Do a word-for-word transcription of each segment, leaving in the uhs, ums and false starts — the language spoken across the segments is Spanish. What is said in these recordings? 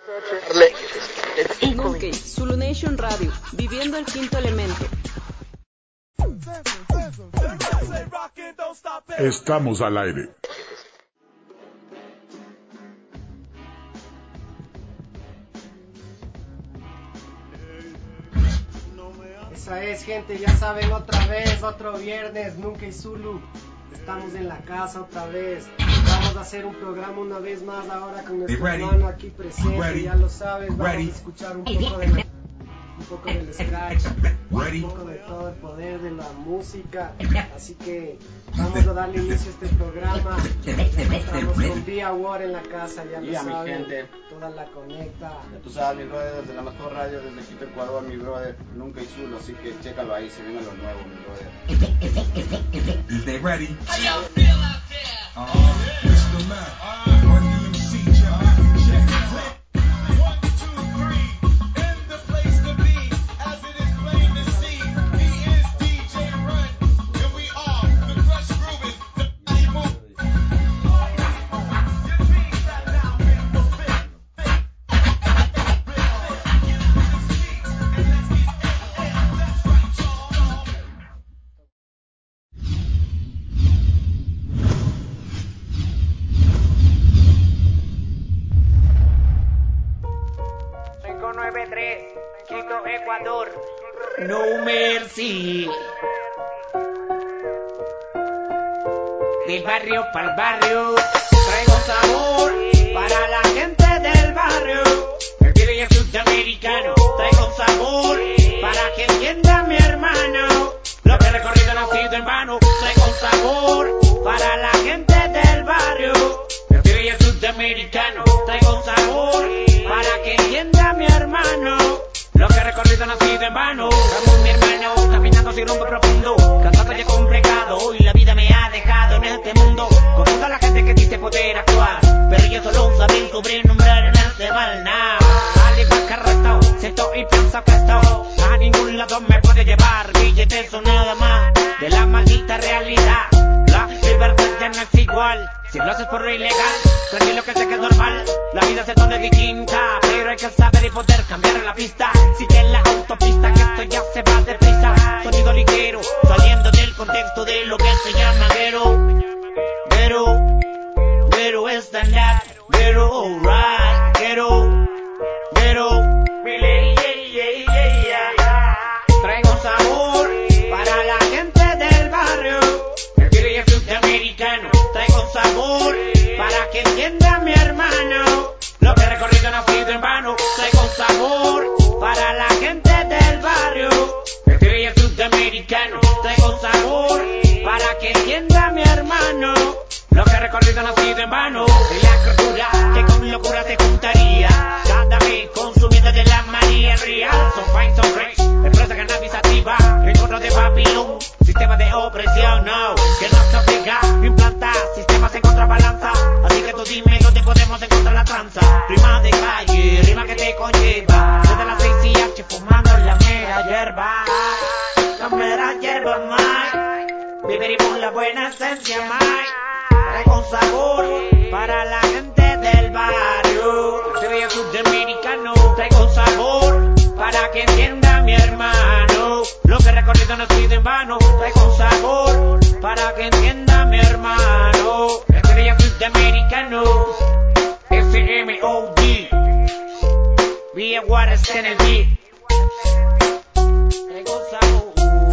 Nunkey, Zulu Nation Radio, viviendo el quinto elemento. Estamos al aire. Esa es, gente, ya saben, otra vez, otro viernes, Nunkey Zulu. Estamos en la casa otra vez. Vamos a hacer un programa una vez más ahora con nuestro hermano aquí presente. Ya lo sabes, vamos a escuchar un poco de la, un poco del scratch, un poco de todo el poder de la música. Así que vamos a darle inicio a este programa. Estamos con Vía War en la casa, ya lo yeah, saben. Mi gente. Toda la conecta. Ya tú sabes, mi brother, desde la mejor radio, desde Quito, Ecuador, mi brother, nunca hay Zulu, así que chécalo ahí, se viene lo nuevo, mi brother. Is they ready? How y'all feel out there? Uh, Mister Mac, uh, Run D M C, check, check it out. One, two, three, in the place to be, as it is plain to see. He is D J Run, and we are the Crush Groovin', the Body Move. cinco nueve tres, Quito, Ecuador. No Mercy. Del barrio pa'l barrio, traigo sabor para la gente del barrio. El pibe es sudamericano, traigo sabor para que entienda mi hermano. Lo que he recorrido no ha sido en vano, traigo sabor para la gente del barrio. El pibe es sudamericano, traigo sabor para que entienda mi hermano. Lo que he recorrido no ha sido en vano. Como mi hermano, caminando sin rumbo profundo, cansado y complicado, y la vida me ha dejado en este mundo, con toda la gente que dice poder actuar, pero yo solo saben sobrenombrar en este mal now. Al igual que el resto, siento y pienso que esto a ningún lado me puede llevar. Billetes o nada más de la maldita realidad. La libertad ya no es igual si lo haces por lo ilegal. Tranquilo que sé que es normal, la vida se torna distinta, pero hay que saber y poder cambiar la pista. Sigue la autopista que esto ya se va deprisa. Sonido ligero, saliendo del contexto de lo que se llama guero. Guero, guero estándar, guero alright, guero, guero, traigo sabor para la gente del barrio. El video es sudamericano, traigo sabor para que entienda mi hermano. Lo que he recorrido no ha sido en vano, traigo sabor para la gente del barrio. El video es sudamericano, traigo sabor para que entienda mi hermano. Lo que he recorrido no ha sido en vano. De la cultura que con locura se juntaría, cada vez consumiendo de la manía real. Son fine, son fresh, empresa cannabis activa, encontro de Babilón, sistema de opresión, no, que no se obliga a implantar sistemas en contrabalanza. Así que tú dime dónde podemos encontrar la tranza. Rima de calle, rima que te conlleva, desde las seis y H fumando la mera hierba. La mera hierba, Mike, viviremos la buena esencia, Mike. Traigo sabor para la gente del barrio. Yo soy sudamericano, traigo sabor para que entienda mi hermano. Lo que he recorrido no ha sido en vano, traigo sabor para que entienda mi hermano. Yo soy sudamericano, S M O D, Vía Juárez en el beat. Traigo sabor,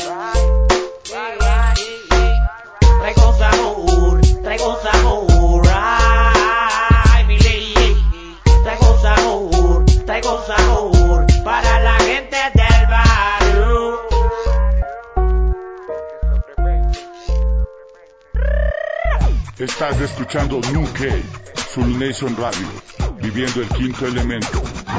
traigo sabor, traigo sabor, ay, mi ley. Traigo sabor, traigo sabor para la gente del barrio. Estás escuchando Nunkey, Zulu Nation Radio, viviendo el quinto elemento.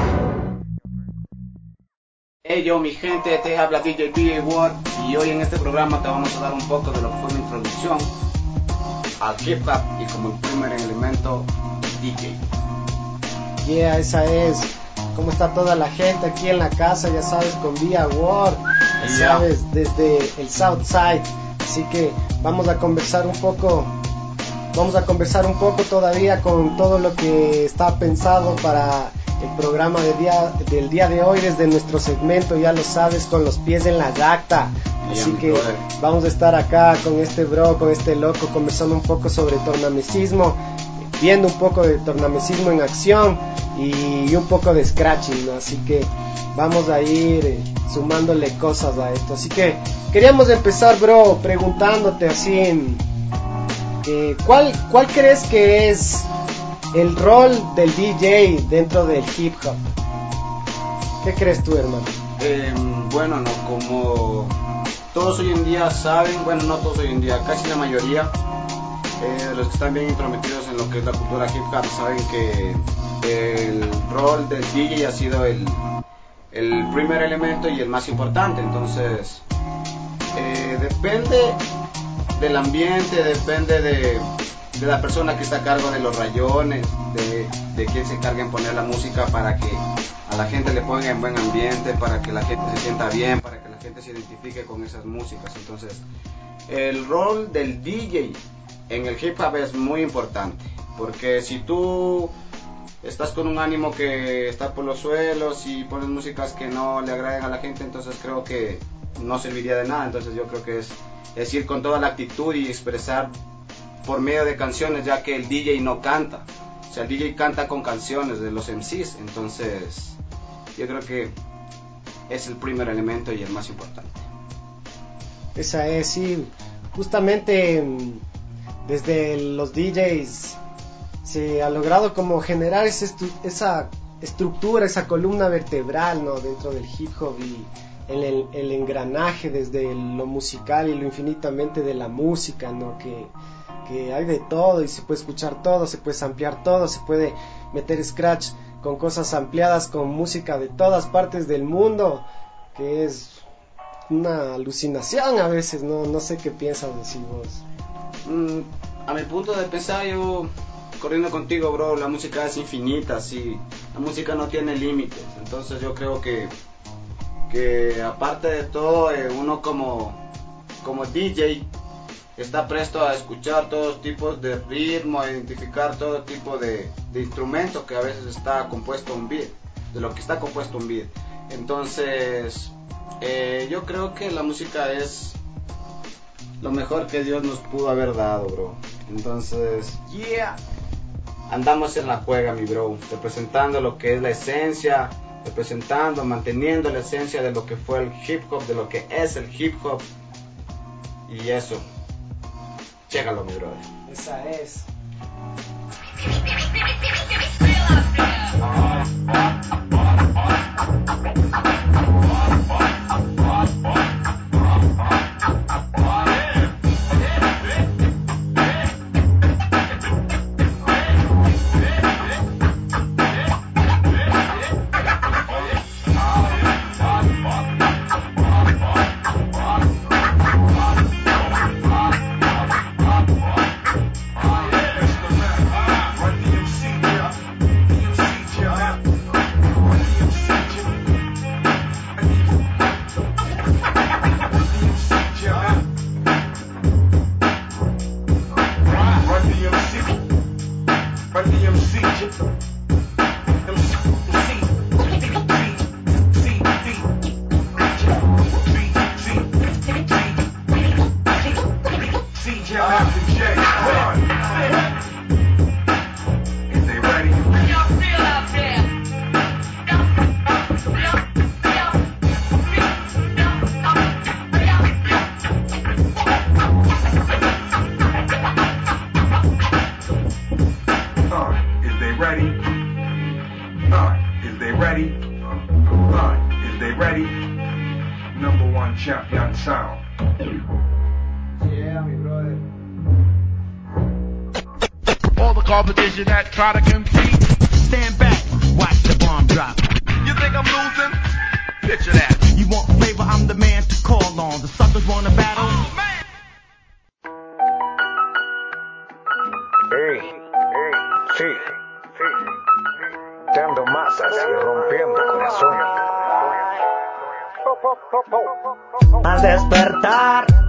Hey yo, mi gente, te habla D J B A Ward, y hoy en este programa te vamos a dar un poco de lo que fue mi introducción al hip hop y como el primer elemento, D J. Yeah, esa es. ¿Cómo está toda la gente aquí en la casa? Ya sabes, con Vía War, ya Yeah. sabes, desde el Southside. Así que vamos a conversar un poco, vamos a conversar un poco todavía con todo lo que está pensado para el programa de día, del día de hoy desde nuestro segmento, ya lo sabes, con los pies en la gacta. Así que vamos a estar acá con este bro, con este loco, conversando un poco sobre tornamesismo, viendo un poco de tornamesismo en acción y un poco de scratching, ¿no? Así que vamos a ir eh, sumándole cosas a esto. Así que queríamos empezar, bro, preguntándote así, eh, ¿cuál, ¿cuál crees que es el rol del D J dentro del hip hop? ¿Qué crees tú, hermano? Eh, bueno, no, como todos hoy en día saben, bueno, no todos hoy en día, casi la mayoría eh, de los que están bien intrometidos en lo que es la cultura hip hop saben que el rol del D J ha sido el, el primer elemento y el más importante. Entonces eh, depende del ambiente, depende de, de la persona que está a cargo de los rayones, de, de quién se encarga en poner la música para que a la gente le ponga en buen ambiente, para que la gente se sienta bien, para que la gente se identifique con esas músicas. Entonces el rol del D J en el hip hop es muy importante, porque si tú estás con un ánimo que está por los suelos y pones músicas que no le agraden a la gente, entonces creo que no serviría de nada. Entonces yo creo que es, es ir con toda la actitud y expresar por medio de canciones, ya que el D J no canta, o sea, el D J canta con canciones de los M Cs. Entonces yo creo que es el primer elemento y el más importante. Esa es, sí, justamente desde los D Js se ha logrado como generar ese estu- esa estructura, esa columna vertebral, ¿no?, dentro del hip hop, y el, el engranaje desde lo musical y lo infinitamente de la música, ¿no?, que, que hay de todo y se puede escuchar todo, se puede samplear todo, se puede meter scratch con cosas ampliadas, con música de todas partes del mundo, que es una alucinación a veces. No, no sé qué piensas decir vos. Mm, a mi punto de pensar, yo corriendo contigo, bro, la música es infinita, sí, la música no tiene límites. Entonces yo creo que que aparte de todo, eh, uno como como D J está presto a escuchar todos tipos de ritmo, a identificar todo tipo de, de instrumentos que a veces está compuesto un beat, de lo que está compuesto un beat. Entonces eh, yo creo que la música es lo mejor que Dios nos pudo haber dado, bro. Entonces, yeah, andamos en la juega, mi bro, representando lo que es la esencia, representando, manteniendo la esencia de lo que fue el hip hop, de lo que es el hip hop. Y eso, chécalo, mi brother. Esa es. Champion sound. Yeah, mi brother. All the competition that try to compete, stand back, watch the bomb drop. You think I'm losing? Picture that. You want flavor, I'm the man to call on. The suckers wanna battle. Oh, man. Hey, hey, sí, sí, dando masas y rompiendo corazones. Al despertar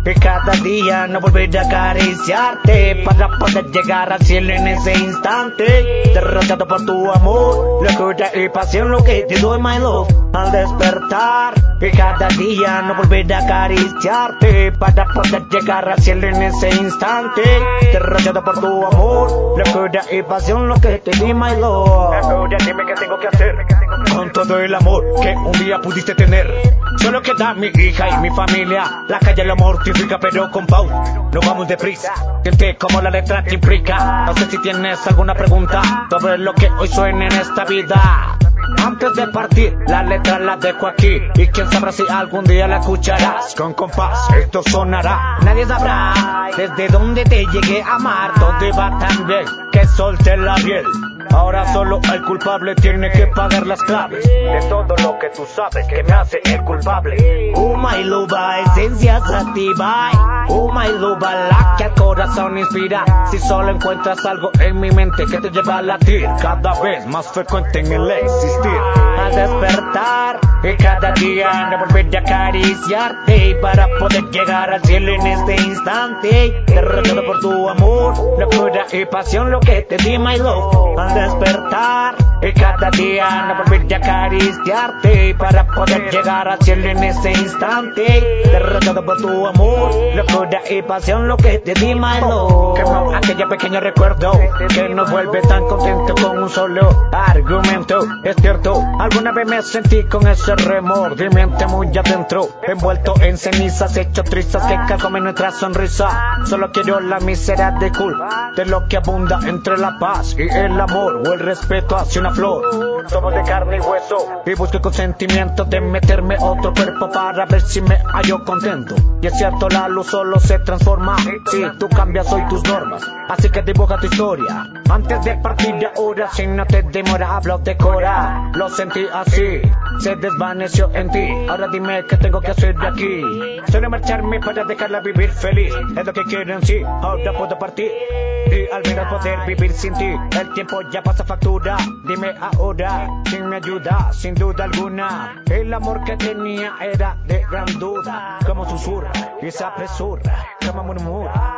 y cada día no volver a acariciarte para poder llegar al cielo en ese instante. Derrotado por tu amor, locura y pasión, lo que te doy, my love. Al despertar y cada día no volver a acariciarte para poder llegar al cielo en ese instante. Derrotado por tu amor, locura y pasión, lo que te di, my love. Ahora dime qué tengo que hacer con todo el amor que un día pudiste tener. Solo queda mi hija y mi familia. La calle lo mortifica, pero con Pau no vamos deprisa. Siente como la letra te implica. No sé si tienes alguna pregunta sobre lo que hoy suena en esta vida. Antes de partir, la letra la dejo aquí. Y quién sabrá si algún día la escucharás. Con compás, esto sonará. Nadie sabrá desde dónde te llegué a amar. Todo iba tan bien que solté la piel. Ahora solo el culpable tiene que pagar las claves de todo lo que tú sabes que me hace el culpable. Oh my loba, esencia sativa. Oh my loba, la que al corazón inspira. Si solo encuentras algo en mi mente que te lleva a latir cada vez más frecuente en el existir. Al despertar y cada día no volver a acariciarte para poder llegar al cielo en este instante. Derrotado por tu amor, locura y pasión, lo que te di, my love. Al despertar y cada día no volver a acariciarte para poder llegar al cielo en ese instante. Derrotado por tu amor, locura y pasión, lo que te di, my love. Quemó aquella pequeña recuerdo que nos vuelve tan contento con un solo argumento. Es cierto, alguna vez me sentí con ese remordimiento muy adentro, envuelto en cenizas, hecho trizas que carcomen nuestra sonrisa. Solo quiero la miseria de culpa de lo que abunda entre la paz y el amor, o el respeto hacia una flor. Somos de carne y hueso y busco con sentimiento de meterme otro cuerpo para ver si me hallo contento. Y es cierto, la luz solo se transforma si tú cambias hoy tus normas. Así que dibuja tu historia antes de partir de ahora. Si no te demora, hablo de cora. Lo sentí así, se desvaneció en ti. Ahora dime qué tengo que hacer de aquí. Solo marcharme para dejarla vivir feliz. Es lo que quiero en sí. Ahora puedo partir y al menos poder vivir sin ti. El tiempo ya pasa factura. Dime ahora quién me ayuda. Sin duda alguna, el amor que tenía era de gran duda. Como susurra y se apresura, como murmura.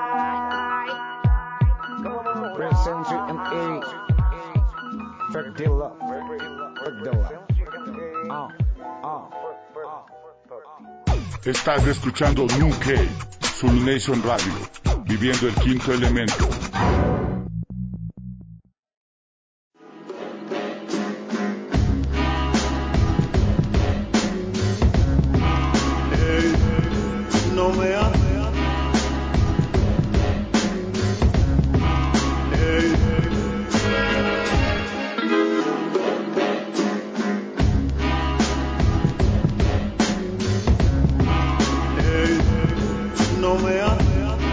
Presence and E. Fuck the love. Fuck the love. Ah, ah. Estás escuchando Nuke, Zulu Nation Radio, viviendo el quinto elemento. No me ames. No me ames.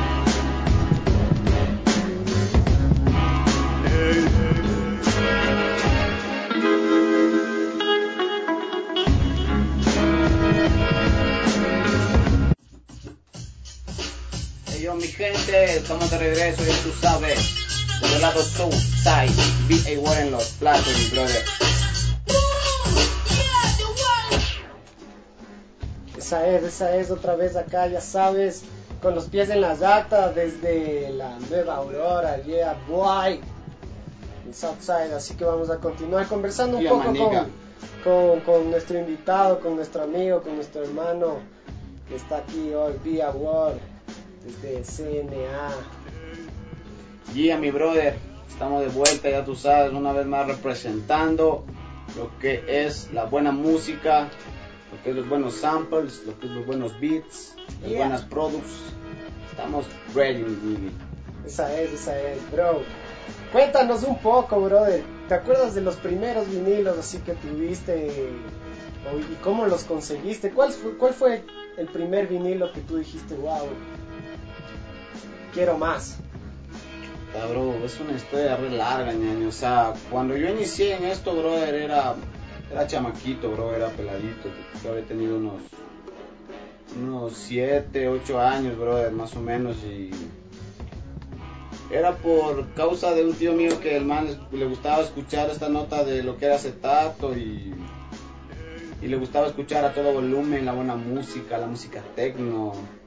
Hey yo, mi gente, estamos de regreso, ya tú sabes, del lado Southside, B A War en los platos, mi brother. Esa es, esa es otra vez acá, ya sabes, con los pies en la llanta desde la Nueva Aurora, yeah boy, el Southside. Así que vamos a continuar conversando un Yeah, poco manica. con, con, con nuestro invitado, con nuestro amigo, con nuestro hermano que está aquí hoy, vía Word, desde C N A. Yeah, mi brother, estamos de vuelta, ya tú sabes, una vez más representando lo que es la buena música, lo que es los buenos samples, lo que es los buenos beats, las Yeah. buenas products. Estamos ready, mi baby. Esa es, esa es, bro. Cuéntanos un poco, brother. ¿Te acuerdas de los primeros vinilos así que tuviste? O- ¿Y cómo los conseguiste? ¿Cuál fue, cuál fue el primer vinilo que tú dijiste, wow, quiero más? Ah, bro, es una historia re larga, ñaño. O sea, cuando yo inicié en esto, brother, era, era chamaquito, bro, era peladito. Yo había tenido unos unos siete, ocho años, brother, más o menos. Y era por causa de un tío mío que el man le gustaba escuchar esta nota de lo que era acetato y, y le gustaba escuchar a todo volumen la buena música, la música techno.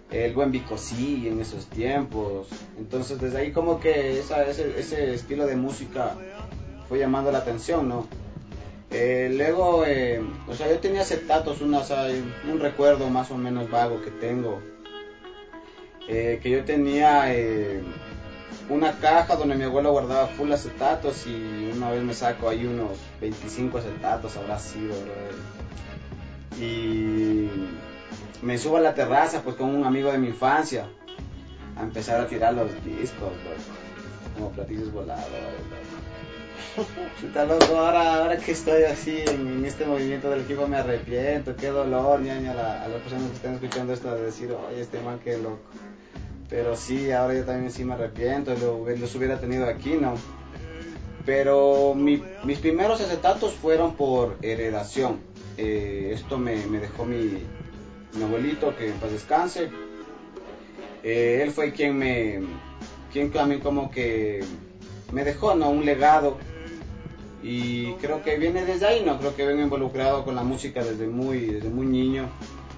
el buen Bicosí en esos tiempos. Entonces desde ahí como que esa, ese, ese estilo de música fue llamando la atención, ¿no? Eh, luego, eh, o sea, yo tenía acetatos, una, o sea, un recuerdo más o menos vago que tengo, eh, que yo tenía eh, una caja donde mi abuelo guardaba full acetatos y una vez me saco ahí unos veinticinco acetatos, habrá sido, bro. Y me subo a la terraza pues con un amigo de mi infancia a empezar a tirar los discos, bro, como platillos volados, bro. Está loco, ahora, ahora que estoy así en, en este movimiento del equipo me arrepiento, qué dolor, ñaña, a, a las personas que están escuchando esto de decir, oye, este man qué loco. Pero sí, ahora yo también sí me arrepiento, lo, los hubiera tenido aquí, ¿no? Pero mi, mis primeros acetatos fueron por heredación. Eh, esto me, me dejó mi, mi abuelito, que en paz descanse. Eh, él fue quien me, quien también como que me dejó, ¿no? Un legado. Y creo que viene desde ahí, ¿no? Creo que vengo involucrado con la música desde muy, desde muy niño.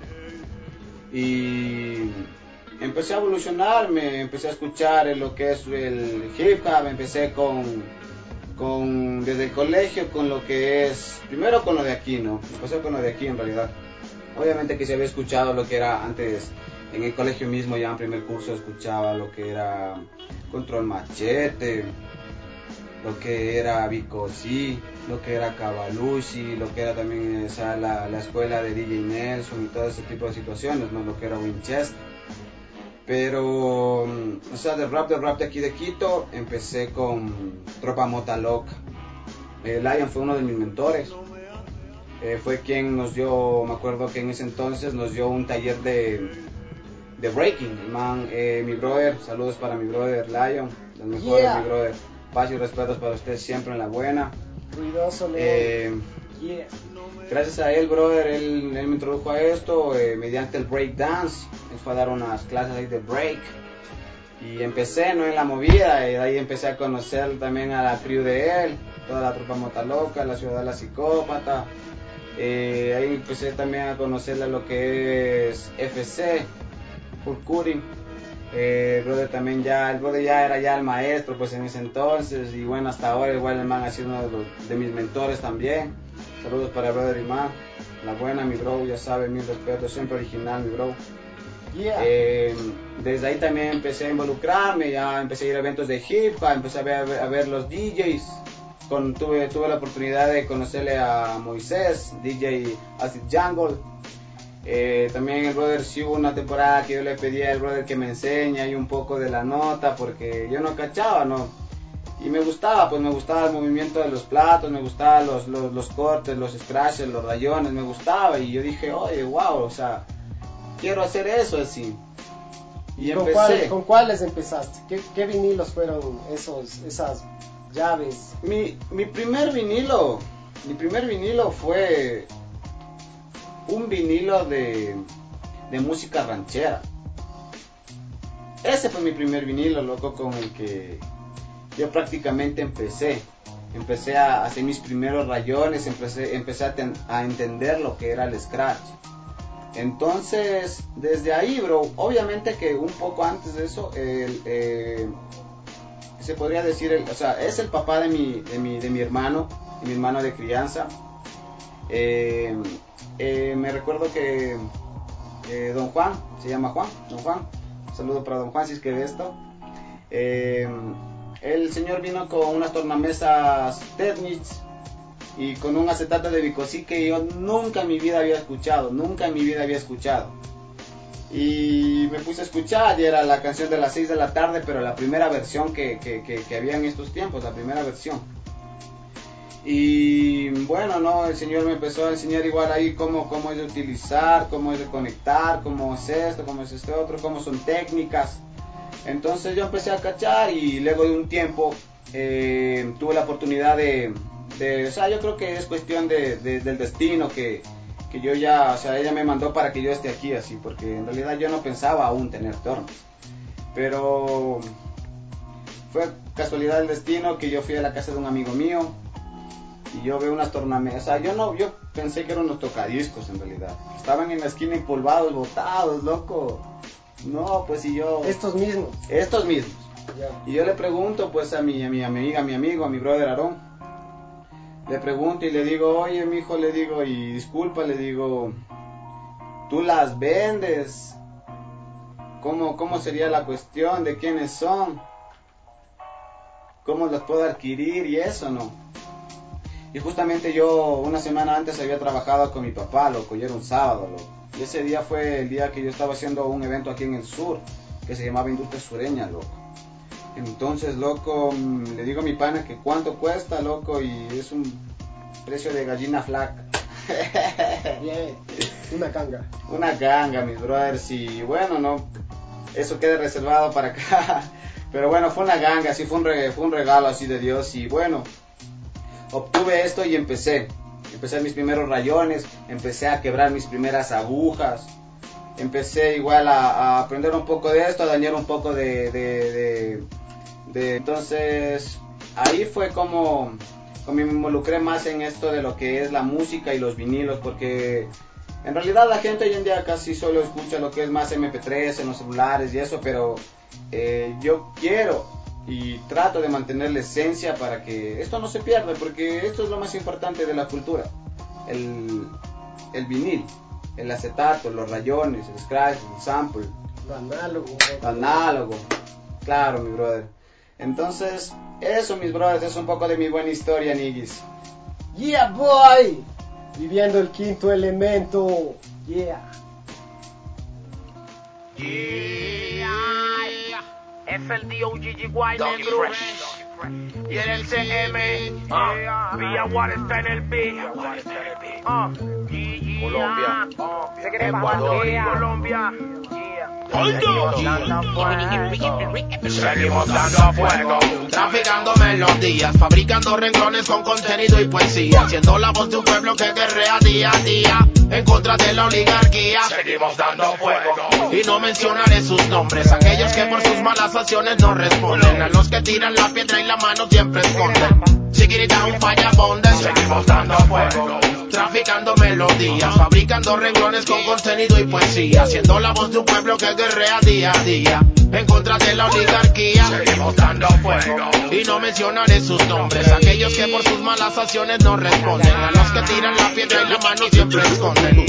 Y empecé a evolucionar, me empecé a escuchar lo que es el hip hop, empecé con, con, desde el colegio con lo que es, primero con lo de aquí, ¿no? Empecé con lo de aquí en realidad. Obviamente que se había escuchado lo que era antes, en el colegio mismo ya en primer curso escuchaba lo que era Control Machete, lo que era Bicosí, lo que era Cavalucci, lo que era también, o sea, la, la escuela de D J Nelson y todo ese tipo de situaciones, ¿no? Lo que era Winchester. Pero, o sea, de rap, de rap de aquí de Quito, empecé con Tropa Mota Loca. Eh, Lion fue uno de mis mentores. Eh, fue quien nos dio, me acuerdo que en ese entonces nos dio un taller de, de breaking. El man, eh, mi brother, saludos para mi brother Lion, los mejores, Yeah. mi brother. Paz y respetos para usted siempre en la buena. Ruidoso, León. Eh, Yeah. gracias a él, brother, él, él me introdujo a esto eh, mediante el break dance. Él fue a dar unas clases ahí de break. Y empecé, ¿no? En la movida, y de ahí empecé a conocer también a la crew de él, toda la tropa Mota Loca, la ciudad de la psicópata. Eh, ahí empecé también a conocerle lo que es F C, Furcuring. Eh, el brother también ya, el brother ya era ya el maestro pues en ese entonces, y bueno, hasta ahora igual el man ha sido uno de, los, de mis mentores también. Saludos para el brother Imán, la buena, mi bro, ya sabe, mil respetos, siempre original, mi bro. Yeah. Eh, desde ahí también empecé a involucrarme, ya empecé a ir a eventos de hip hop, empecé a ver, a ver los D Js. Con, tuve, tuve la oportunidad de conocerle a Moisés, D J Acid Jungle. Eh, también el brother, sí hubo una temporada que yo le pedí al brother que me enseñe ahí un poco de la nota, porque yo no cachaba, ¿no? Y me gustaba, pues me gustaba el movimiento de los platos, me gustaban los, los, los cortes, los scratches, los rayones, me gustaba. Y yo dije, oye, wow, o sea, quiero hacer eso así. Y ¿Con, empecé. cuál, ¿Con cuáles empezaste? ¿Qué, qué vinilos fueron esos, esas llaves? Mi, mi primer vinilo, mi primer vinilo fue un vinilo de, de música ranchera. Ese fue mi primer vinilo, loco, con el que yo prácticamente empecé. Empecé a hacer mis primeros rayones, empecé, empecé a, ten, a entender lo que era el scratch. Entonces, desde ahí, bro, obviamente que un poco antes de eso, el, eh, se podría decir, el, o sea, es el papá de mi, de mi, de mi hermano, de mi hermano de crianza. Eh, eh, me recuerdo que eh, don Juan, se llama Juan, don Juan, un saludo para don Juan si es que ve esto. Eh, el señor vino con unas tornamesas Technics y con un acetato de Bicosí que yo nunca en mi vida había escuchado, nunca en mi vida había escuchado. Y me puse a escuchar y era la canción de las seis de la tarde, pero la primera versión que, que, que, que había en estos tiempos, la primera versión. Y bueno, no, el señor me empezó a enseñar igual ahí cómo, cómo es de utilizar, cómo es de conectar, cómo es esto, cómo es este otro, cómo son técnicas. Entonces yo empecé a cachar y luego de un tiempo eh, tuve la oportunidad de, de, o sea, yo creo que es cuestión de, de, del destino que, que yo ya, o sea, ella me mandó para que yo esté aquí así, porque en realidad yo no pensaba aún tener tornos. Pero fue casualidad del destino que yo fui a la casa de un amigo mío y yo veo unas tornamesas, o sea, yo no, yo pensé que eran unos tocadiscos en realidad. Estaban en la esquina empolvados, botados, loco. No, pues y yo... Estos mismos. Estos mismos. Ya. Y yo le pregunto pues a mi, a mi amiga, a mi amigo, a mi brother Aarón. Le pregunto y le digo, oye mijo, le digo, y disculpa, le digo, ¿tú las vendes? ¿Cómo, cómo sería la cuestión? ¿De quiénes son? ¿Cómo las puedo adquirir y eso, no? Y justamente yo una semana antes había trabajado con mi papá, loco, y era un sábado, loco. Y ese día fue el día que yo estaba haciendo un evento aquí en el sur, que se llamaba Industria Sureña, loco. Entonces, loco, le digo a mi pana que cuánto cuesta, loco, y es un precio de gallina flaca. Bien, una ganga. Una ganga, mis brothers, y bueno, no, eso queda reservado para acá. Pero bueno, fue una ganga, sí, fue un, re, fue un regalo así de Dios, y bueno, obtuve esto y empecé. Empecé mis primeros rayones, empecé a quebrar mis primeras agujas. Empecé igual a, a aprender un poco de esto, a dañar un poco de, de, de, de... Entonces, ahí fue como, como me involucré más en esto de lo que es la música y los vinilos, porque en realidad la gente hoy en día casi solo escucha lo que es más eme pe tres en los celulares y eso, pero eh, yo quiero y trato de mantener la esencia para que esto no se pierda, porque esto es lo más importante de la cultura, el, el vinil. El acetato, los rayones, el scratch, el sample, Lo análogo. lo análogo, claro, mi brother. Entonces, eso, mis brothers, es un poco de mi buena historia, niggas. Yeah, boy. Viviendo el quinto elemento. Yeah. Yeah. Es el D O G G Y negro. Y en el C M. Uh, Villa Juárez está en el B. Uh, Colombia. Ecuador y Colombia. Seguimos dando fuego, traficando melodías, fabricando renglones con contenido y poesía, siendo la voz de un pueblo que guerrea día a día en contra de la oligarquía. Seguimos dando fuego y no mencionaré sus nombres, aquellos que por sus malas acciones no responden, a los que tiran la piedra y la mano siempre esconden. Seguir down, falla bonde. Seguimos dando fuego, traficando melodías, fabricando renglones con contenido y poesía, siendo la voz de un pueblo que guerrea día a día en contra de la oligarquía. Seguimos dando fuego y no mencionaré sus nombres, aquellos que por sus malas acciones no responden, a los que tiran la piedra y la mano siempre esconden.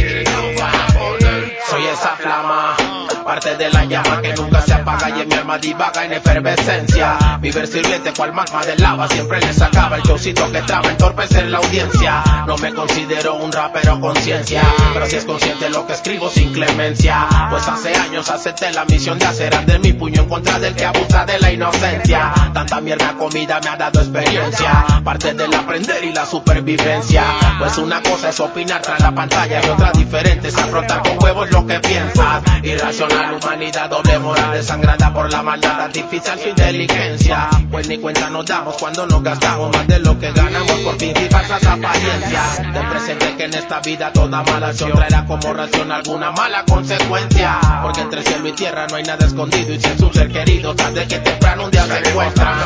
Soy esa flama, parte de la llama que nunca se apaga y en mi alma divaga en efervescencia. Mi versibilete cual magma de lava siempre les acaba el showcito que traba entorpecer la audiencia. No me considero un rapero conciencia, pero si es consciente lo que escribo sin clemencia, pues hace años acepté la misión de hacer arder mi puño en contra del que abusa de la inocencia. Tanta mierda comida me ha dado experiencia, parte del aprender y la supervivencia, pues una cosa es opinar tras la pantalla y otra diferente es afrontar con huevos lo que piensas. Irracional humanidad, doble moral desangrada por la maldad artificial, su inteligencia, pues ni cuenta nos damos cuando nos gastamos más de lo que ganamos por fingir falsas apariencias. Ten presente que en esta vida toda mala acción traerá como ración alguna mala consecuencia, porque entre cielo y tierra no hay nada escondido y si es un ser querido tarde que temprano un día se encuentra.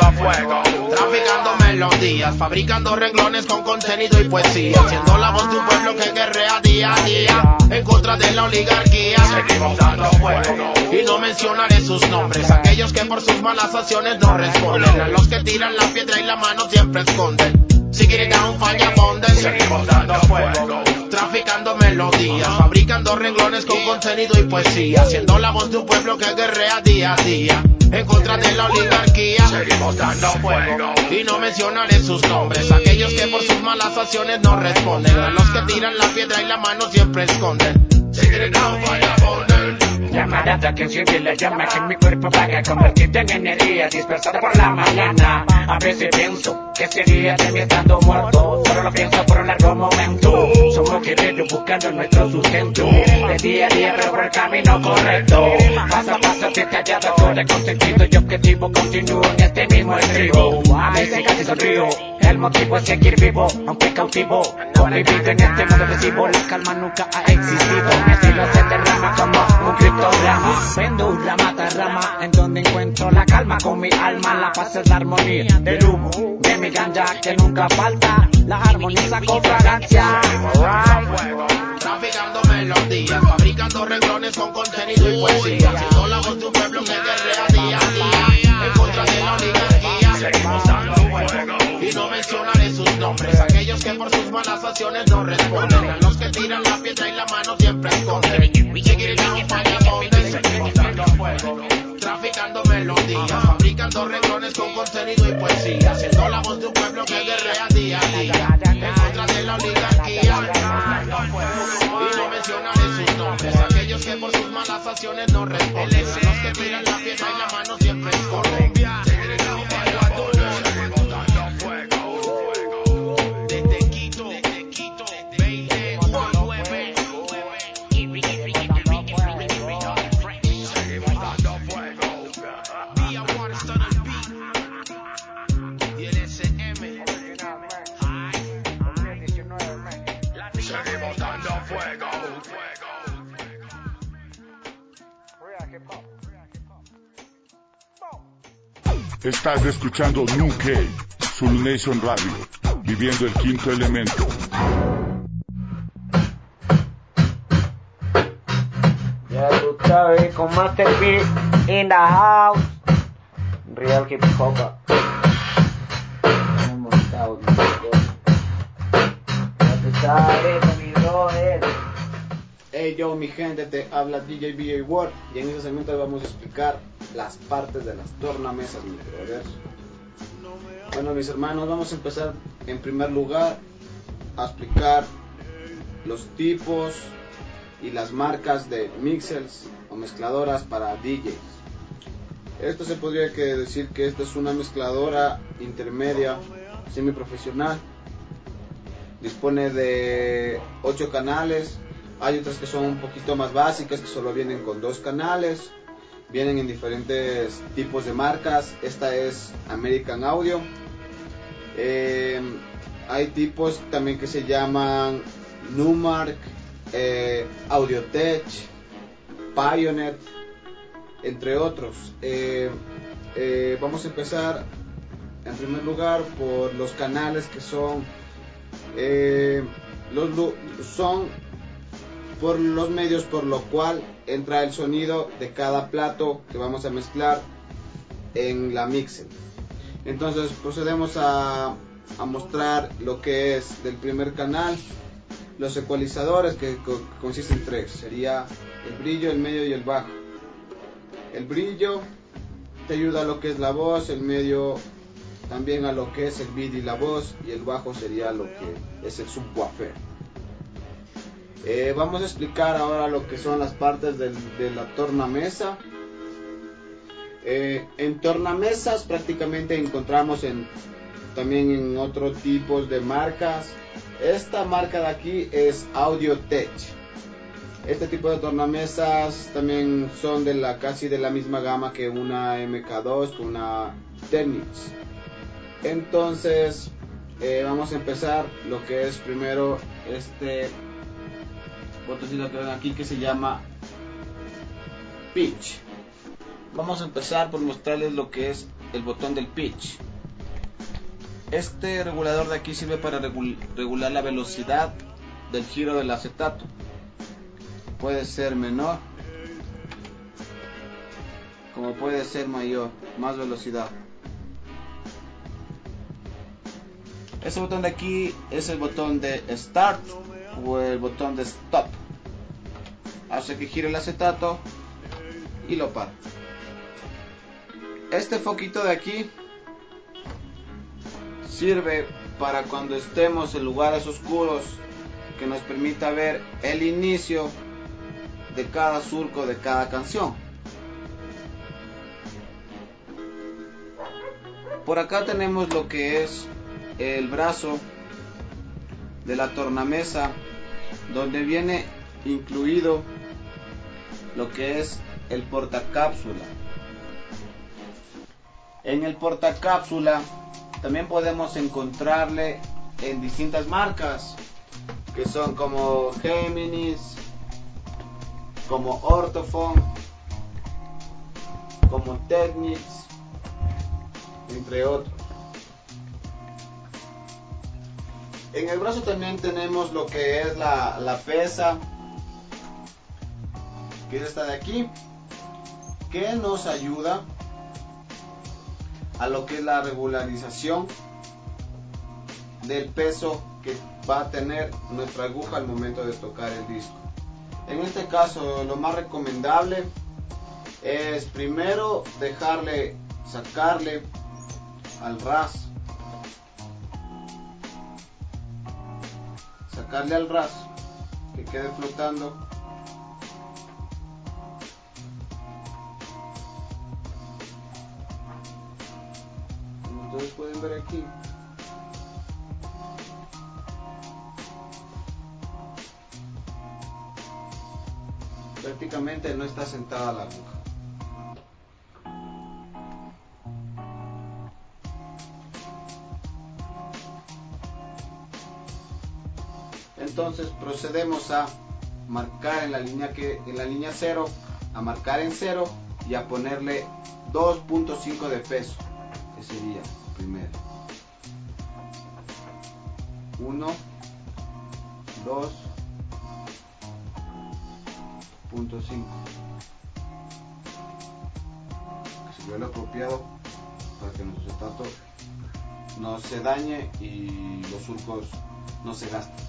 Traficando melodías, fabricando renglones con contenido y poesía, siendo la voz de un pueblo que guerrea día a día en contra de la oligarquía. Seguimos dando fuego y no mencionaré sus nombres, aquellos que por sus malas acciones no responden, a los que tiran la piedra y la mano siempre esconden. Seguir down, falla bonden. Seguimos dando fuego, traficando melodías, fabricando renglones con contenido y poesía, siendo la voz de un pueblo que guerrea día a día en contra de la oligarquía. Seguimos dando fuego y no mencionaré sus nombres, aquellos que por sus malas acciones no responden, a los que tiran la piedra y la mano siempre esconden. Seguir down, falla bonden. Llamada de atención y la llama que mi cuerpo vaga, convertida en energía dispersada por la mañana. A veces pienso que sería de mí estando muerto, pero lo pienso por un largo momento. Somos guerreros buscando nuestro sustento, de día a día pero por el camino correcto. Paso a paso estoy callado, todo con sentido y objetivo, continúo en este mismo estribo. A veces casi sonrío, el motivo es seguir vivo, aunque cautivo, convivido en este mundo agresivo. La calma nunca ha existido, mi estilo se derrama como un criptograma. Vendo rama tras rama, en donde encuentro la calma con mi alma. La paz es la armonía del humo de mi ganja que nunca falta, la armoniosa con fragancia. Traficando melodías, fabricando fabricando renglones con contenido y poesía, siendo la voz de un pueblo que guerrea día a día en contra de la oligarquía. Seguimos dando fuego y no mencionaré sus nombres, aquellos que por sus malas acciones no responden, a los que tiran la piedra y la mano siempre esconden. Seguir down para donde seguimos dando fuego, traficando melodías, fabricando renglones con contenido y poesía, siendo la voz de un pueblo que guerrea día a día en contra de la oligarquía. Y no mencionaré sus nombres, aquellos que por sus malas acciones no responden, a los que tiran la piedra y la mano siempre esconden. Seguir down para donde seguimos dando fuego, desde Quito, desde Quito, veinte diecinueve. Seguimos dando fuego. Vía Waterston al beat y el S M. Seguimos dando fuego. Estás escuchando Nuke, Zulu Nation Radio, viviendo el quinto elemento. Ya tú sabes, con Master P in the house. Real hip hop. Hemos estado ya tú sabes, con mi brother. Hey yo, mi gente, te habla D J B A Ward y en este segmento vamos a explicar las partes de las tornamesas, mi brother. Bueno, mis hermanos, vamos a empezar en primer lugar a explicar los tipos y las marcas de mixers o mezcladoras para D Js. Esto se podría que decir que esta es una mezcladora intermedia semiprofesional. Dispone de ocho canales. Hay otras que son un poquito más básicas, que solo vienen con dos canales. Vienen en diferentes tipos de marcas. Esta es American Audio. Eh, hay tipos también que se llaman Numark, eh, Audiotech, Pioneer, entre otros. Eh, eh, vamos a empezar en primer lugar por los canales que son eh, los son por los medios por lo cual entra el sonido de cada plato que vamos a mezclar en la mixer. Entonces procedemos a, a mostrar lo que es del primer canal, los ecualizadores, que co consisten en tres, sería el brillo, el medio y el bajo. El brillo te ayuda a lo que es la voz, el medio también a lo que es el beat y la voz, y el bajo sería lo que es el subwoofer. Eh, vamos a explicar ahora lo que son las partes del, de la tornamesa. Eh, en tornamesas prácticamente encontramos en, también en otros tipos de marcas. Esta marca de aquí es Audiotech. Este tipo de tornamesas también son de la casi de la misma gama que una M K dos, que una Technics. Entonces eh, vamos a empezar lo que es primero este botoncito que ven aquí que se llama pitch. Vamos a empezar por mostrarles lo que es el botón del pitch. Este regulador de aquí sirve para regul regular la velocidad del giro del acetato. Puede ser menor como puede ser mayor, más velocidad. Ese botón de aquí es el botón de start o el botón de stop. Hace que gire el acetato y lo para. Este foquito de aquí sirve para cuando estemos en lugares oscuros, que nos permita ver el inicio de cada surco de cada canción. Por acá tenemos lo que es el brazo de la tornamesa, donde viene incluido lo que es el portacápsula. En el portacápsula también podemos encontrarle en distintas marcas, que son como Géminis, como Ortofon, como Technics, entre otros. En el brazo también tenemos lo que es la, la pesa, que es esta de aquí, que nos ayuda a lo que es la regularización del peso que va a tener nuestra aguja al momento de tocar el disco. En este caso, lo más recomendable es primero dejarle, sacarle al ras, sacarle al ras, que quede flotando. Como ustedes pueden ver aquí, prácticamente no está sentada la aguja. Entonces procedemos a marcar en la línea que en la línea cero, a marcar en cero y a ponerle dos punto cinco de peso, que sería primero uno, dos punto cinco, que sería lo apropiado para que nuestro acetato no se dañe y los surcos no se gasten.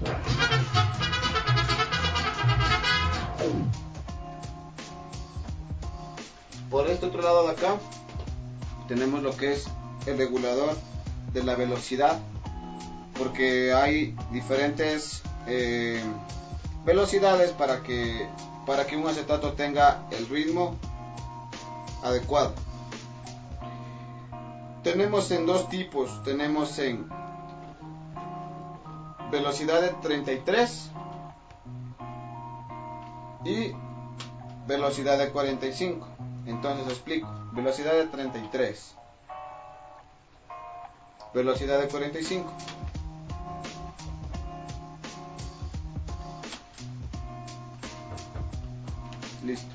Por este otro lado de acá tenemos lo que es el regulador de la velocidad, porque hay diferentes eh, velocidades para que para que un acetato tenga el ritmo adecuado. Tenemos en dos tipos, tenemos en velocidad de treinta y tres y velocidad de cuarenta y cinco. Entonces explico: velocidad de treinta y tres, velocidad de cuarenta y cinco. Listo.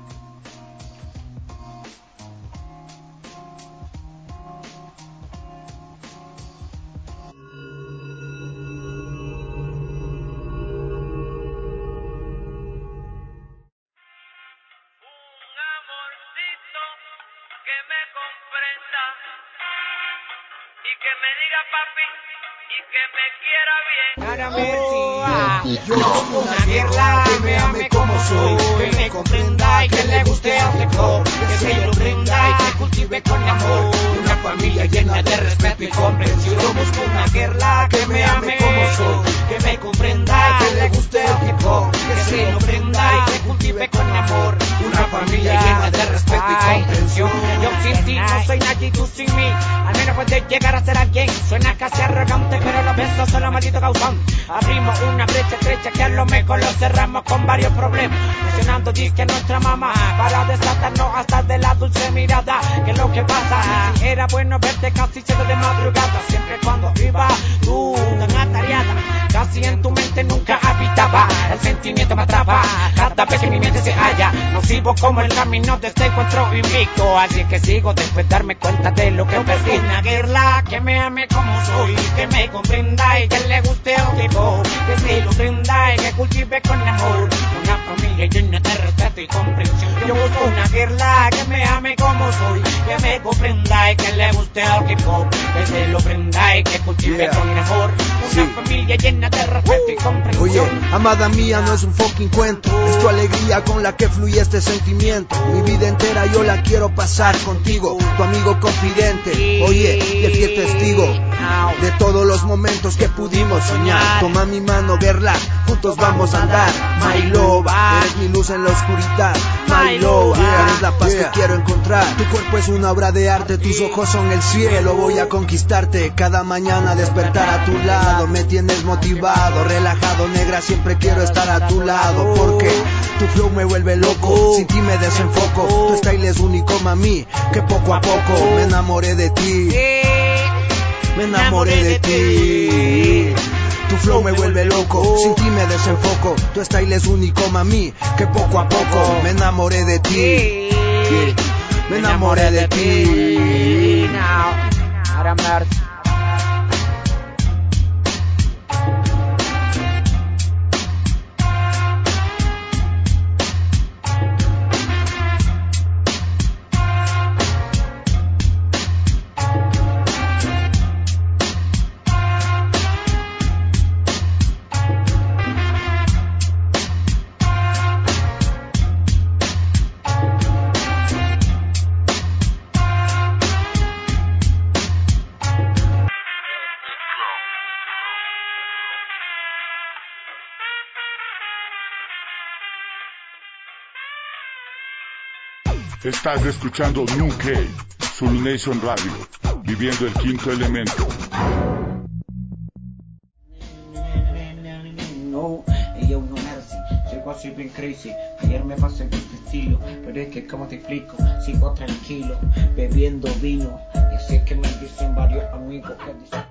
Yo como una guerra, que me ame como soy, que me comprenda y que le guste al hip hop, que se lo prenda y que cultive con amor una familia llena de respeto y comprensión. Yo busco una guerra, que me ame como soy, que me comprenda y que le guste al hip hop, que se lo prenda y que cultive con amor una familia llena de respeto y comprensión. Yo sin ti no soy nadie y tú sin mí, al menos puedes llegar a ser alguien. Suena casi arrogante, pero los besos son los malditos causón. Abrimos una brecha estrecha que a lo mejor lo cerramos con varios problemas, presionando disque a nuestra mamá para desatarnos hasta de la dulce mirada. Que lo que pasa, si era bueno verte casi ciego de madrugada, siempre cuando iba tú tan atareada, casi en tu mente nunca habitaba, el sentimiento me atrapa cada vez que mi mente se halla, nocivo como el camino de este encuentro invicto. Así que sigo después de darme cuenta de lo que perdí. Una guerra, que me ame como soy, que me comprenda y que le guste el tipo, que se lo prenda y que cultive con amor una familia llena de respeto y comprensión. Yo busco una guerra, que me ame como soy, que me comprenda y que le guste el hip hop, que se lo prenda y que cultive yeah. con amor una sí. familia llena de respeto uh. y comprensión. Oye, amada mía, no es un fucking cuento, uh. es tu alegría con la que fluye este sentimiento. Mi vida entera yo la quiero pasar contigo, tu amigo confidente, oye, y el fiel testigo de todos los momentos que pudimos soñar. Toma mi mano, guerra, juntos vamos a andar. My love, eres mi luz en la oscuridad. My love, eres la paz yeah. que quiero encontrar. Tu cuerpo es una obra de arte, tus ojos son el cielo. Voy a conquistarte, cada mañana despertar a tu lado. Me tienes motivado, relajado, negra, siempre quiero estar a tu lado. Porque tu flow me vuelve loco, sin ti me desenfoco. Tu style es único, mami, que poco a poco me enamoré de ti. Me enamoré de ti. Tu flow me vuelve loco, sin ti me desenfoco. Tu style es único, mami, que poco a poco me enamoré de ti. Yeah. Me enamoré de ti. Estás escuchando Nunkey, Zulu Nation Radio, viviendo el quinto elemento. No, yo no mercy, llego así bien crazy. Ayer me pasé en este estilo, pero es que como te explico, sigo tranquilo, bebiendo vino. Y sé que me dicen varios amigos que dicen.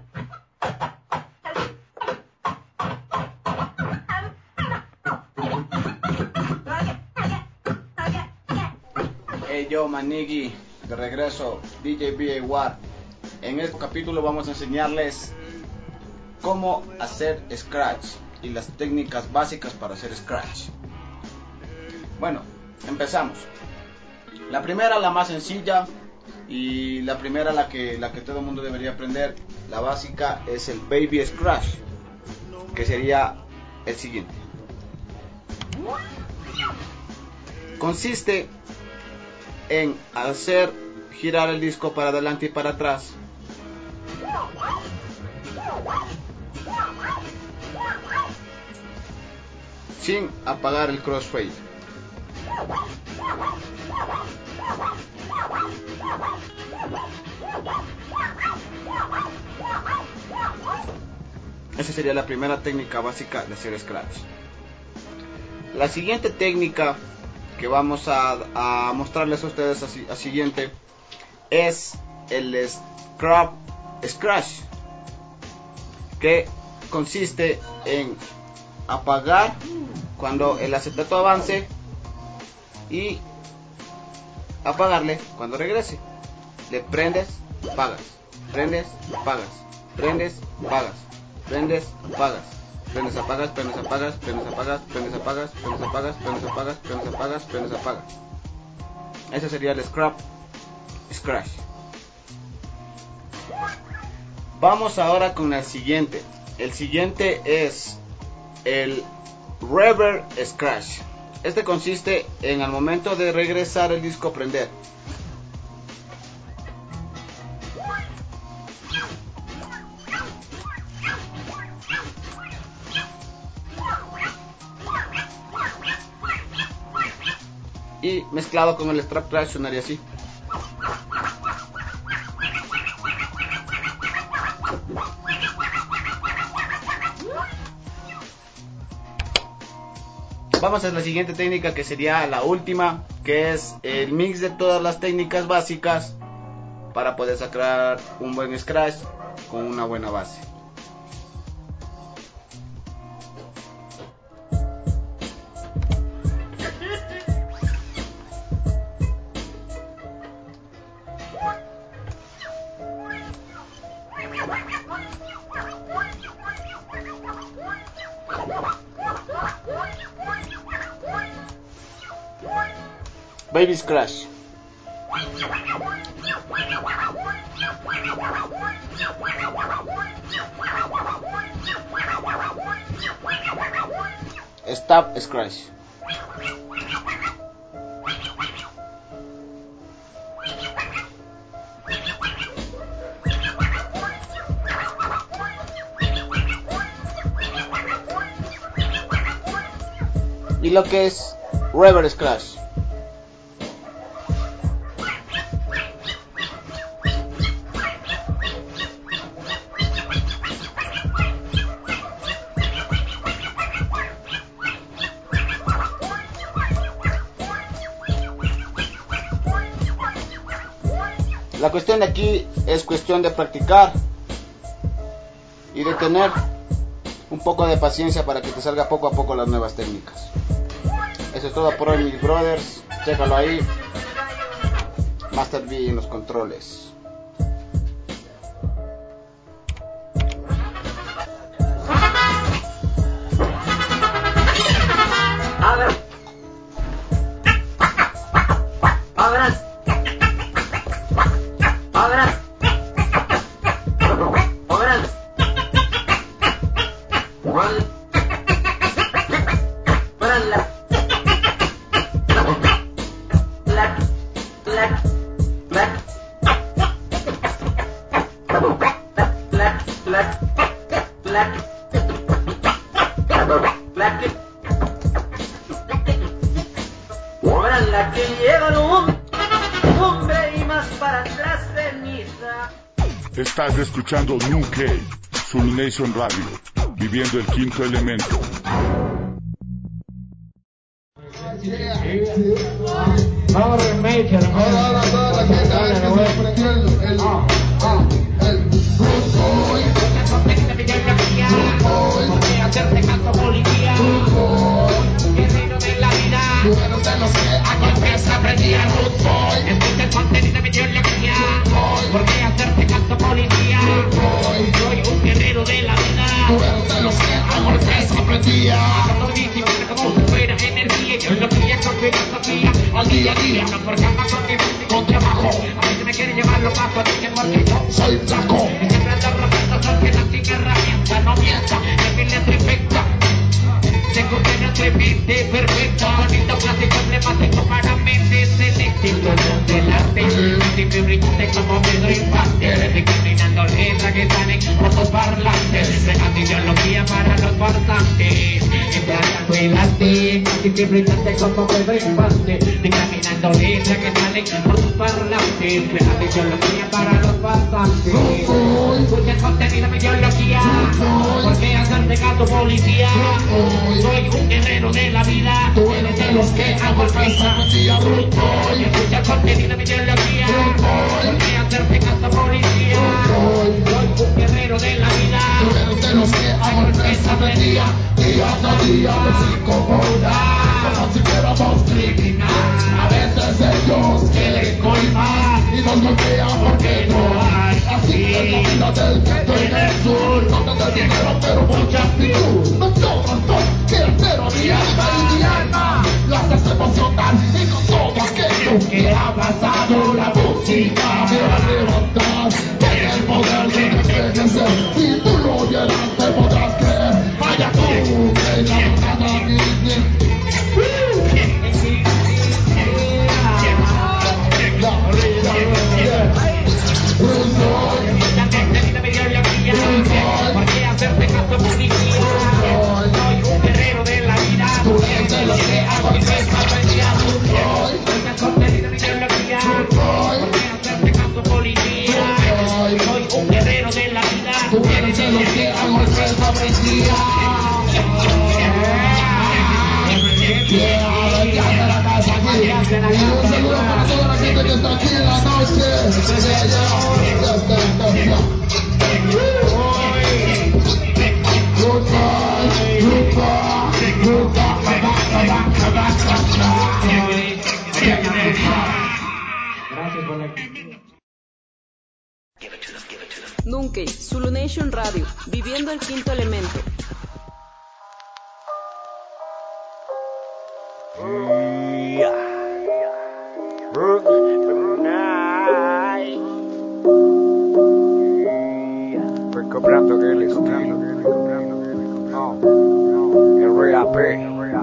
Hey yo, Manigi, de regreso, D J B A War. En este capítulo vamos a enseñarles cómo hacer scratch y las técnicas básicas para hacer scratch. Bueno, empezamos. La primera, la más sencilla y la primera, la que, la que todo el mundo debería aprender, la básica, es el baby scratch, que sería el siguiente. Consiste en hacer girar el disco para adelante y para atrás sin apagar el crossfade. Esa sería la primera técnica básica de hacer scratch. La siguiente técnica que vamos a, a mostrarles a ustedes así, a siguiente es el scrap scratch, que consiste en apagar cuando el acetato avance y apagarle cuando regrese. Le prendes, apagas, prendes, apagas, prendes, apagas, prendes, apagas, prendes, apagas, prendes, apagas, prendes, apagas, prendes, apagas, prendes, apagas, prendes, apagas, prendes, apagas, prendes, apagas. Ese sería el scrap scratch. Vamos ahora con el siguiente. El siguiente es el reverse scratch. Este consiste en al momento de regresar el disco prender. Y mezclado con el strap crash sonaría así. Vamos a la siguiente técnica, que sería la última, que es el mix de todas las técnicas básicas para poder sacar un buen scratch con una buena base. Baby scratch. Stop scratch. Y lo que es reverse scratch. La cuestión de aquí es cuestión de practicar y de tener un poco de paciencia para que te salga poco a poco las nuevas técnicas. Eso es todo por hoy, mis brothers. Chécalo ahí. Master B en los controles. La que llegaron hombre y más para atrás ceniza. Estás escuchando Nuke, Zulu Nation Radio, viviendo el quinto elemento. Vamos a remake, hermano. Ahora, ahora, toda la gente, a ver que se prendió el, el, ah, ah, el Rude Boy. Porque hacerte canto policía. Guerrero de la vida. Tú eres de los que a golpes aprendía Rude Boy. Escucha el contenido de ideología. Porque hacerte canto policía. Soy un guerrero de la vida. Tú eres de los que a golpes aprendía. Como disciplina, como si fuera energía. Yo lo que con filosofía. Al día a día, No por cama con mi con trabajo. A veces me quiere llevar los pasos. Dicen porque yo soy flaco. y siempre ando rapando porque no tiene herramienta. No mienta, es mi letra infecta. Tengo un pelo tremende, perfecto. Bonito, clásico, emblemático para mentes selectivos del arte. Siempre brillante como Pedro Infante. Discriminando letras que salen por los parlantes. Dejando ideología para los farsantes. Entrando el arte. Siempre brillante como Pedro Infante. Discriminando letras que salen por sus parlantes. Dejando ideología para los farsantes. Escucha el contenido de mi ideología. Porque hacerte caso policía. Soy un guerrero de la vida. Tú eres de los que a golpes aprendía Rude Boy. Escucha el contenido de mi ideología. Porque hacerte caso policía. Soy un guerrero de la vida. Tú eres de los que a golpes aprendía. Día tras día nos incomoda, como si fuéramos criminal. A veces ellos quieren coimar y nos golpean porque no hay. Así es la vida del gueto en el sur. No tener dinero pero mucha actitud. No sobran dos, quieren pero mi alma y mi alma las hacemos flotar. Y con todo aquello que ha pasado la música me va a levantar. Tiene el poder de envejecer. Si tú lo oyeras te podrás creer. Vaya tú, que la verdad ni ni. Porque hacerte caso policía. Soy un guerrero de la vida. Tú eres de los que a golpes aprendía Rude Boy. Escucha el contenido de mi ideología. Porque hacerte caso policía. Soy un guerrero de la vida. Tú eres de los que a golpes aprendía. Yeah, ya de la casa aquí. Y un saludo para toda la gente que está aquí en la noche. Yeah, yeah, yeah, yeah, yeah. Goodbye, goodbye, goodbye, Gracias por la Nuke, Zulu Nation Radio, viviendo el quinto elemento. Recobrando el estilo. No, el R A P.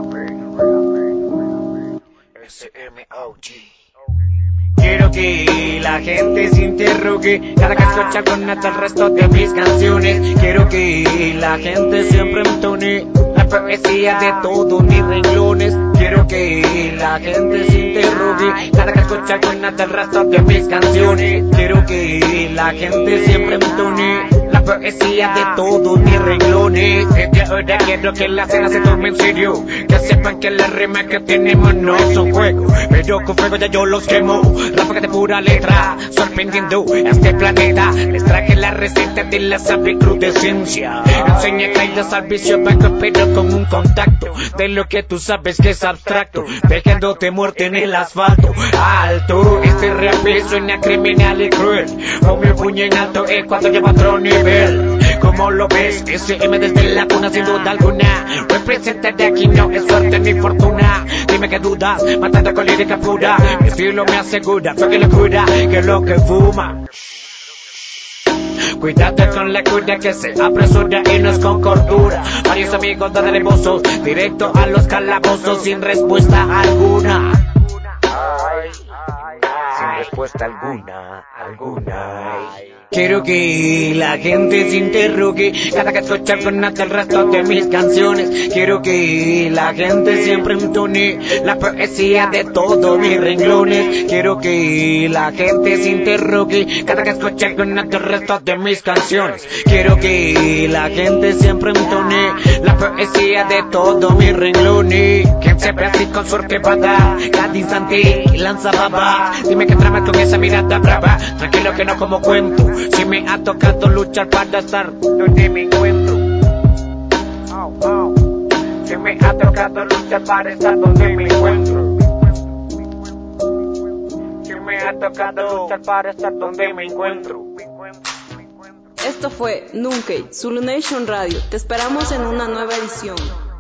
S M O G. Quiero que la gente se interrogue cada que escucha con hasta el resto de mis canciones. Quiero que la gente siempre entone la poesía de todos mis renglones. Quiero que la gente se interrogue cada que escucha con hasta el resto de mis canciones. Quiero que la gente siempre entone la poesía de todos mis renglones. Desde ahora quiero que la cena se tome en serio, que sepan que las rimas que tenemos no son juegos, pero con fuego ya yo los quemo. Ráfaga de pura letra, sorprendiendo a este planeta. Les traje la receta de la sabe crudencia. Enseña caídas al vicio bajo, pero con un contacto de lo que tú sabes que es abstracto, dejándote muerto en el asfalto. Alto, este rap suena criminal y cruel. Con mi puño en alto es cuando lleva otro nivel. Como lo ves, S M desde la cuna sin duda alguna. Representa de aquí no es suerte ni fortuna. Dime que dudas, matando con lírica pura. Mi estilo me asegura, fue que locura, que es lo que fuma. Cuídate con la cura que se apresura y no es con cordura. Varios amigos dalevosos, directo a los calabozos sin respuesta alguna. Sin respuesta alguna, alguna. Quiero que la gente se interrogue cada que escucha alguna del resto de mis canciones. Quiero que la gente siempre entone la poesía de todos mis renglones. Quiero que la gente se interrogue cada que escucha alguna del resto de mis canciones. Quiero que la gente siempre entone la poesía de todos mis renglones. Quien se ve así con suerte va a dar cada instante y lanza baba. Dime qué trama con esa mirada brava. Tranquilo que no como cuento. Si me ha tocado luchar para estar donde me encuentro. Oh, oh. Si me ha tocado luchar para estar donde me encuentro. Si me ha tocado luchar para estar donde me encuentro. Esto fue Nunkey, Zulu Nation Radio. Te esperamos en una nueva edición.